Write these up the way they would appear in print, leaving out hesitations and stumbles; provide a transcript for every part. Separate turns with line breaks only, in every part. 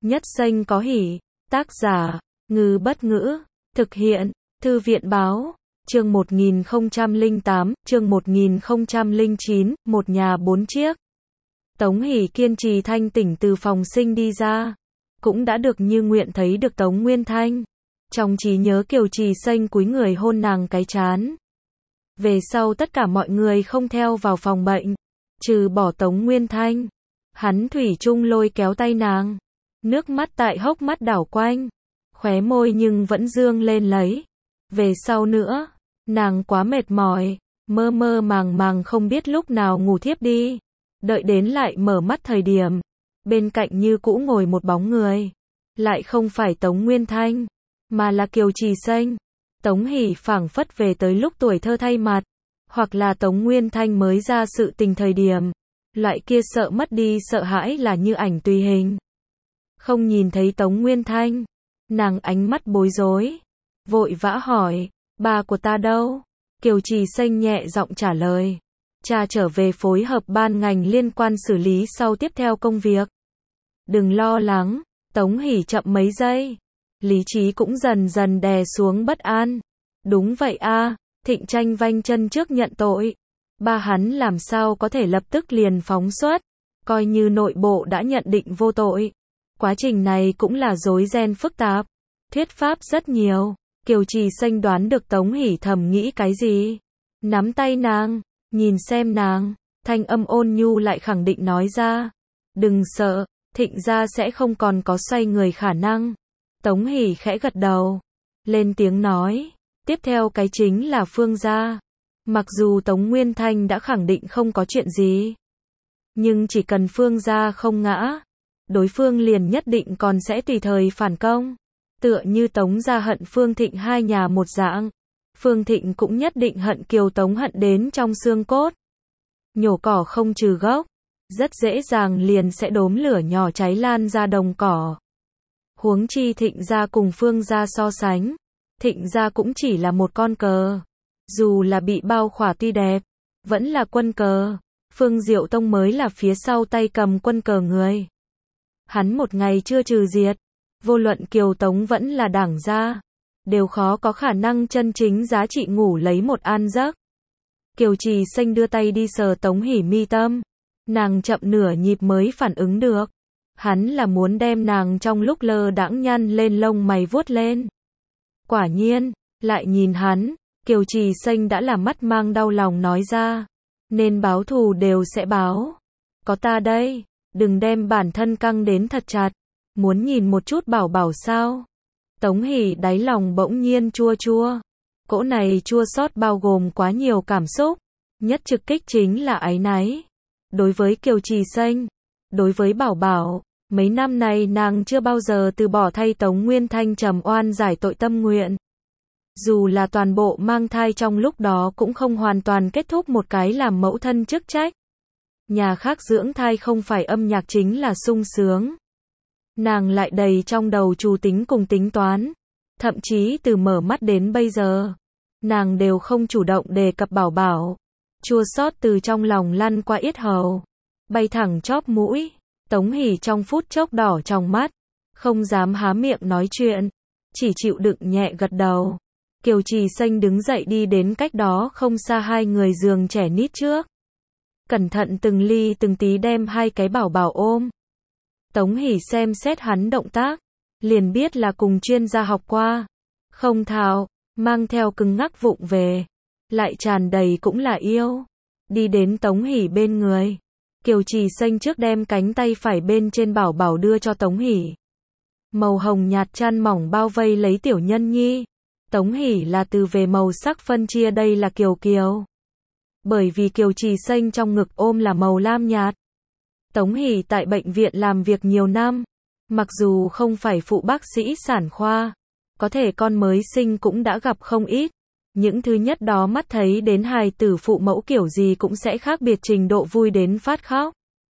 Nhất xanh có hỉ. Tác giả, Ngư Bất Ngữ. Thực hiện, Thư viện Báo. Chương 1008, chương 1009, một nhà bốn chiếc. Tống Hỷ kiên trì thanh tỉnh từ phòng sinh đi ra. Cũng đã được như nguyện thấy được Tống Nguyên Thanh. Trong trí nhớ Kiều Trì Xanh cúi người hôn nàng cái trán. Về sau tất cả mọi người không theo vào phòng bệnh. Trừ bỏ Tống Nguyên Thanh. Hắn thủy chung lôi kéo tay nàng. Nước mắt tại hốc mắt đảo quanh. Khóe môi nhưng vẫn dương lên lấy. Về sau nữa, nàng quá mệt mỏi. Mơ mơ màng màng không biết lúc nào ngủ thiếp đi. Đợi đến lại mở mắt thời điểm. Bên cạnh như cũ ngồi một bóng người. Lại không phải Tống Nguyên Thanh. Mà là Kiều Trì Xanh. Tống Hỷ phảng phất về tới lúc tuổi thơ thay mặt. Hoặc là Tống Nguyên Thanh mới ra sự tình thời điểm. Loại kia sợ mất đi sợ hãi là như ảnh tùy hình. Không nhìn thấy Tống Nguyên Thanh. Nàng ánh mắt bối rối. Vội vã hỏi, ba của ta đâu? Kiều Trì Xanh nhẹ giọng trả lời. Cha trở về phối hợp ban ngành liên quan xử lý sau tiếp theo công việc. Đừng lo lắng, Tống Hỷ chậm mấy giây. Lý trí cũng dần dần đè xuống bất an. Đúng vậy a, Thịnh Tranh vanh chân trước nhận tội. Ba hắn làm sao có thể lập tức liền phóng xuất. Coi như nội bộ đã nhận định vô tội. Quá trình này cũng là rối ren phức tạp. Thuyết pháp rất nhiều. Kiều Trì Xanh đoán được Tống Hỷ thầm nghĩ cái gì. Nắm tay nàng, nhìn xem nàng. Thanh âm ôn nhu lại khẳng định nói ra. Đừng sợ, Thịnh gia sẽ không còn có xoay người khả năng. Tống Hỷ khẽ gật đầu. Lên tiếng nói. Tiếp theo cái chính là Phương gia. Mặc dù Tống Nguyên Thanh đã khẳng định không có chuyện gì. Nhưng chỉ cần Phương gia không ngã. Đối phương liền nhất định còn sẽ tùy thời phản công. Tựa như Tống gia hận Phương Thịnh hai nhà một dạng. Phương Thịnh cũng nhất định hận Kiều Tống hận đến trong xương cốt. Nhổ cỏ không trừ gốc. Rất dễ dàng liền sẽ đốm lửa nhỏ cháy lan ra đồng cỏ. Huống chi Thịnh gia cùng Phương gia so sánh. Thịnh gia cũng chỉ là một con cờ. Dù là bị bao khỏa tuy đẹp. Vẫn là quân cờ. Phương Diệu Tông mới là phía sau tay cầm quân cờ người. Hắn một ngày chưa trừ diệt. Vô luận Kiều Tống vẫn là đảng gia. Đều khó có khả năng chân chính giá trị ngủ lấy một an giấc. Kiều Trì Xanh đưa tay đi sờ Tống Hỷ mi tâm. Nàng chậm nửa nhịp mới phản ứng được. Hắn là muốn đem nàng trong lúc lơ đãng nhăn lên lông mày vuốt lên. Quả nhiên, lại nhìn hắn, Kiều Trì Xanh đã là mắt mang đau lòng nói ra. Nên báo thù đều sẽ báo. Có ta đây, đừng đem bản thân căng đến thật chặt. Muốn nhìn một chút bảo bảo sao? Tống Hỷ đáy lòng bỗng nhiên chua chua. Cỗ này chua xót bao gồm quá nhiều cảm xúc. Nhất trực kích chính là áy náy. Đối với Kiều Trì Xanh, đối với bảo bảo, mấy năm này nàng chưa bao giờ từ bỏ thay Tống Nguyên Thanh trầm oan giải tội tâm nguyện. Dù là toàn bộ mang thai trong lúc đó cũng không hoàn toàn kết thúc một cái làm mẫu thân chức trách. Nhà khác dưỡng thai không phải âm nhạc chính là sung sướng. Nàng lại đầy trong đầu trù tính cùng tính toán. Thậm chí từ mở mắt đến bây giờ, nàng đều không chủ động đề cập bảo bảo. Chua xót từ trong lòng lăn qua yết hầu, bay thẳng chóp mũi. Tống Hỷ trong phút chốc đỏ trong mắt, không dám há miệng nói chuyện, chỉ chịu đựng nhẹ gật đầu. Kiều Trì Xanh đứng dậy đi đến cách đó không xa hai người giường trẻ nít trước. Cẩn thận từng ly từng tí đem hai cái bảo bảo ôm. Tống Hỷ xem xét hắn động tác, liền biết là cùng chuyên gia học qua. Không thạo, mang theo cứng ngắc vụng về, lại tràn đầy cũng là yêu. Đi đến Tống Hỷ bên người. Kiều Trì Xanh trước đem cánh tay phải bên trên bảo bảo đưa cho Tống Hỷ. Màu hồng nhạt chăn mỏng bao vây lấy tiểu nhân nhi. Tống Hỷ là từ về màu sắc phân chia đây là Kiều Kiều. Bởi vì Kiều Trì Xanh trong ngực ôm là màu lam nhạt. Tống Hỷ tại bệnh viện làm việc nhiều năm. Mặc dù không phải phụ bác sĩ sản khoa. Có thể con mới sinh cũng đã gặp không ít. Những thứ nhất đó mắt thấy đến hài tử phụ mẫu kiểu gì cũng sẽ khác biệt trình độ vui đến phát khóc.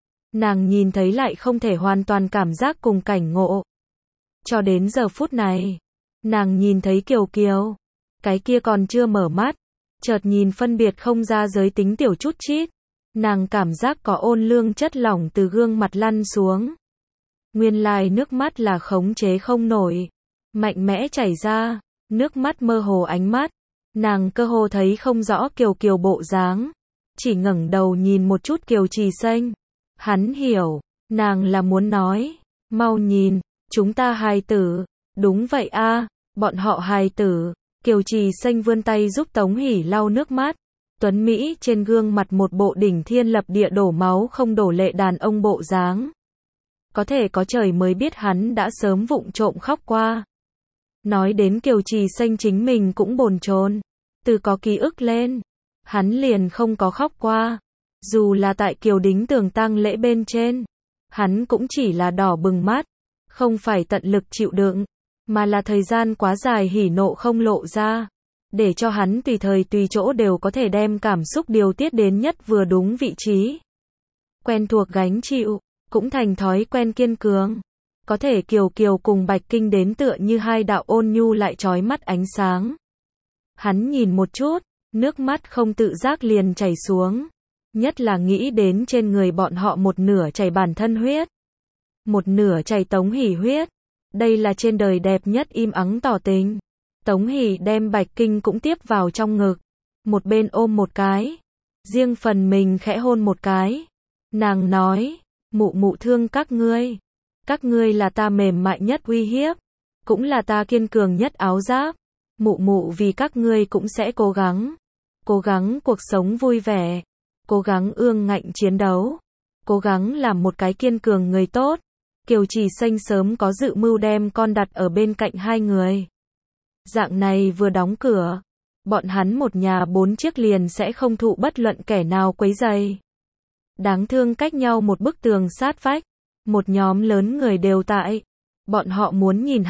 Nàng nhìn thấy lại không thể hoàn toàn cảm giác cùng cảnh ngộ. Cho đến giờ phút này, nàng nhìn thấy Kiều Kiều. Cái kia còn chưa mở mắt. Chợt nhìn phân biệt không ra giới tính tiểu chút chít. Nàng cảm giác có ôn lương chất lỏng từ gương mặt lăn xuống. Nguyên lai nước mắt là khống chế không nổi, mạnh mẽ chảy ra, nước mắt mơ hồ ánh mắt, nàng cơ hồ thấy không rõ Kiều Kiều bộ dáng, chỉ ngẩng đầu nhìn một chút Kiều Trì Xanh. Hắn hiểu, nàng là muốn nói, mau nhìn, chúng ta hài tử, đúng vậy a, bọn họ hài tử. Kiều Trì Xanh vươn tay giúp Tống Hỷ lau nước mắt, tuấn Mỹ trên gương mặt một bộ đỉnh thiên lập địa đổ máu không đổ lệ đàn ông bộ dáng. Có thể có trời mới biết hắn đã sớm vụng trộm khóc qua. Nói đến Kiều Trì Xanh chính mình cũng bồn chồn, từ có ký ức lên, hắn liền không có khóc qua. Dù là tại Kiều Đính tường tang lễ bên trên, hắn cũng chỉ là đỏ bừng mắt, không phải tận lực chịu đựng, mà là thời gian quá dài hỉ nộ không lộ ra, để cho hắn tùy thời tùy chỗ đều có thể đem cảm xúc điều tiết đến nhất vừa đúng vị trí. Quen thuộc gánh chịu, cũng thành thói quen kiên cường. Có thể Kiều Kiều cùng Bạch Kinh đến tựa như hai đạo ôn nhu lại chói mắt ánh sáng. Hắn nhìn một chút, nước mắt không tự giác liền chảy xuống. Nhất là nghĩ đến trên người bọn họ một nửa chảy bản thân huyết, một nửa chảy Tống Hỷ huyết. Đây là trên đời đẹp nhất im ắng tỏ tình. Tống Hỷ đem Bạch Kinh cũng tiếp vào trong ngực, một bên ôm một cái, riêng phần mình khẽ hôn một cái. Nàng nói, mụ mụ thương các ngươi là ta mềm mại nhất uy hiếp, cũng là ta kiên cường nhất áo giáp. Mụ mụ vì các ngươi cũng sẽ cố gắng cuộc sống vui vẻ, cố gắng ương ngạnh chiến đấu, cố gắng làm một cái kiên cường người tốt. Kiều Trì Xanh sớm có dự mưu đem con đặt ở bên cạnh hai người. Dạng này vừa đóng cửa, bọn hắn một nhà 4 chiếc liền sẽ không thụ bất luận kẻ nào quấy rầy. Đáng thương cách nhau một bức tường sát vách, một nhóm lớn người đều tại. Bọn họ muốn nhìn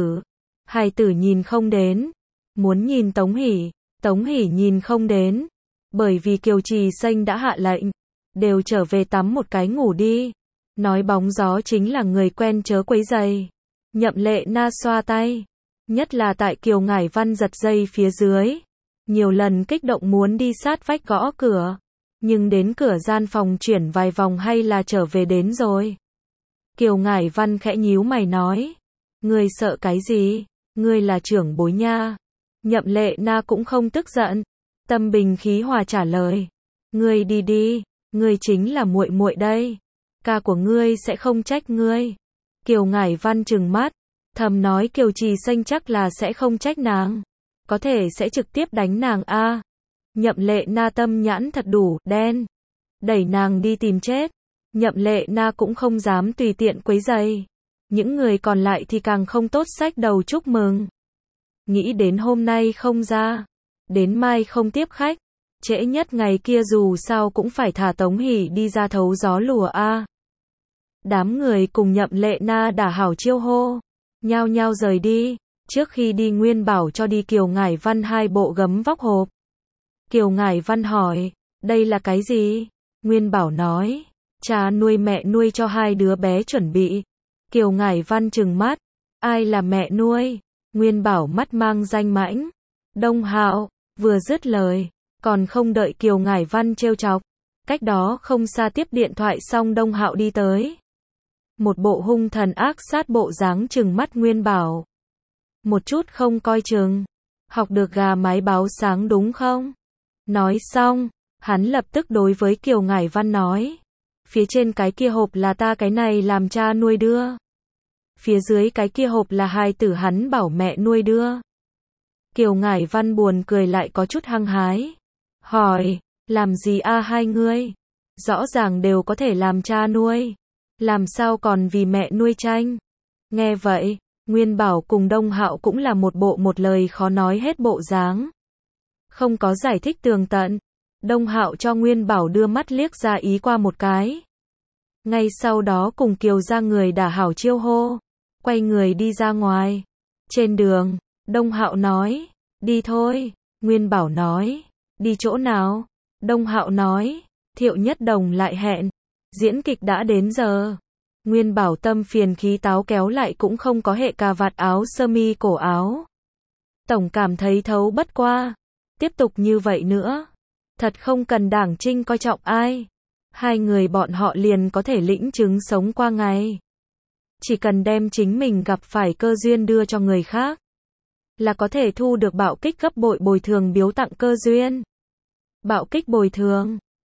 hài tử nhìn không đến. Muốn nhìn Tống Hỷ nhìn không đến. Bởi vì Kiều Trì Xanh đã hạ lệnh, đều trở về tắm một cái ngủ đi. Nói bóng gió chính là người quen chớ quấy rầy. Nhậm Lệ Na xoa tay, nhất là tại Kiều Ngải Văn giật dây phía dưới, nhiều lần kích động muốn đi sát vách gõ cửa, nhưng đến cửa gian phòng chuyển vài vòng hay là trở về đến rồi. Kiều Ngải Văn khẽ nhíu mày nói, ngươi sợ cái gì, ngươi là trưởng bối nha. Nhậm Lệ Na cũng không tức giận, tâm bình khí hòa trả lời, ngươi đi đi, ngươi chính là muội muội đây, ca của ngươi sẽ không trách ngươi. Kiều Ngải Văn trừng mắt, thầm nói Kiều Trì Xanh chắc là sẽ không trách nàng, có thể sẽ trực tiếp đánh nàng a. Nhậm Lệ Na tâm nhãn thật đủ đen, đẩy nàng đi tìm chết. Nhậm Lệ Na cũng không dám tùy tiện quấy rầy. Những người còn lại thì càng không tốt xách đầu chúc mừng. Nghĩ đến hôm nay không ra, đến mai không tiếp khách, trễ nhất ngày kia dù sao cũng phải thả Tống Hỷ đi ra thấu gió lùa a. Đám người cùng Nhậm Lệ Na đả hảo chiêu hô, nhao nhao rời đi. Trước khi đi Nguyên Bảo cho đi Kiều Ngải Văn 2 bộ gấm vóc hộp. Kiều Ngải Văn hỏi, đây là cái gì? Nguyên Bảo nói, cha nuôi mẹ nuôi cho 2 đứa bé chuẩn bị. Kiều Ngải Văn trừng mắt, ai là mẹ nuôi? Nguyên Bảo mắt mang danh mãnh. Đông Hạo. Vừa dứt lời, còn không đợi Kiều Ngải Văn trêu chọc, cách đó không xa tiếp điện thoại xong Đông Hạo đi tới. Một bộ hung thần ác sát bộ dáng trừng mắt Nguyên Bảo. Một chút không coi chừng, học được gà mái báo sáng đúng không? Nói xong, hắn lập tức đối với Kiều Ngải Văn nói, phía trên cái kia hộp là ta cái này làm cha nuôi đưa, phía dưới cái kia hộp là hài tử hắn bảo mẹ nuôi đưa. Kiều Ngải Văn buồn cười lại có chút hăng hái, hỏi, làm gì a hai ngươi? Rõ ràng đều có thể làm cha nuôi, làm sao còn vì mẹ nuôi tranh? Nghe vậy, Nguyên Bảo cùng Đông Hạo cũng là một bộ một lời khó nói hết bộ dáng. Không có giải thích tường tận. Đông Hạo cho Nguyên Bảo đưa mắt liếc ra ý qua một cái. Ngay sau đó cùng Kiều ra người đả hảo chiêu hô, quay người đi ra ngoài. Trên đường, Đông Hạo nói, đi thôi. Nguyên Bảo nói, đi chỗ nào? Đông Hạo nói, Thiệu Nhất Đồng lại hẹn, diễn kịch đã đến giờ. Nguyên Bảo tâm phiền khí táo kéo lại cũng không có hệ cà vạt áo sơ mi cổ áo. Tổng cảm thấy thấu bất qua. Tiếp tục như vậy nữa, thật không cần Đảng Trinh coi trọng ai. Hai người bọn họ liền có thể lĩnh chứng sống qua ngày. Chỉ cần đem chính mình gặp phải cơ duyên đưa cho người khác, là có thể thu được bạo kích gấp bội bồi thường biếu tặng cơ duyên. Bạo kích bồi thường.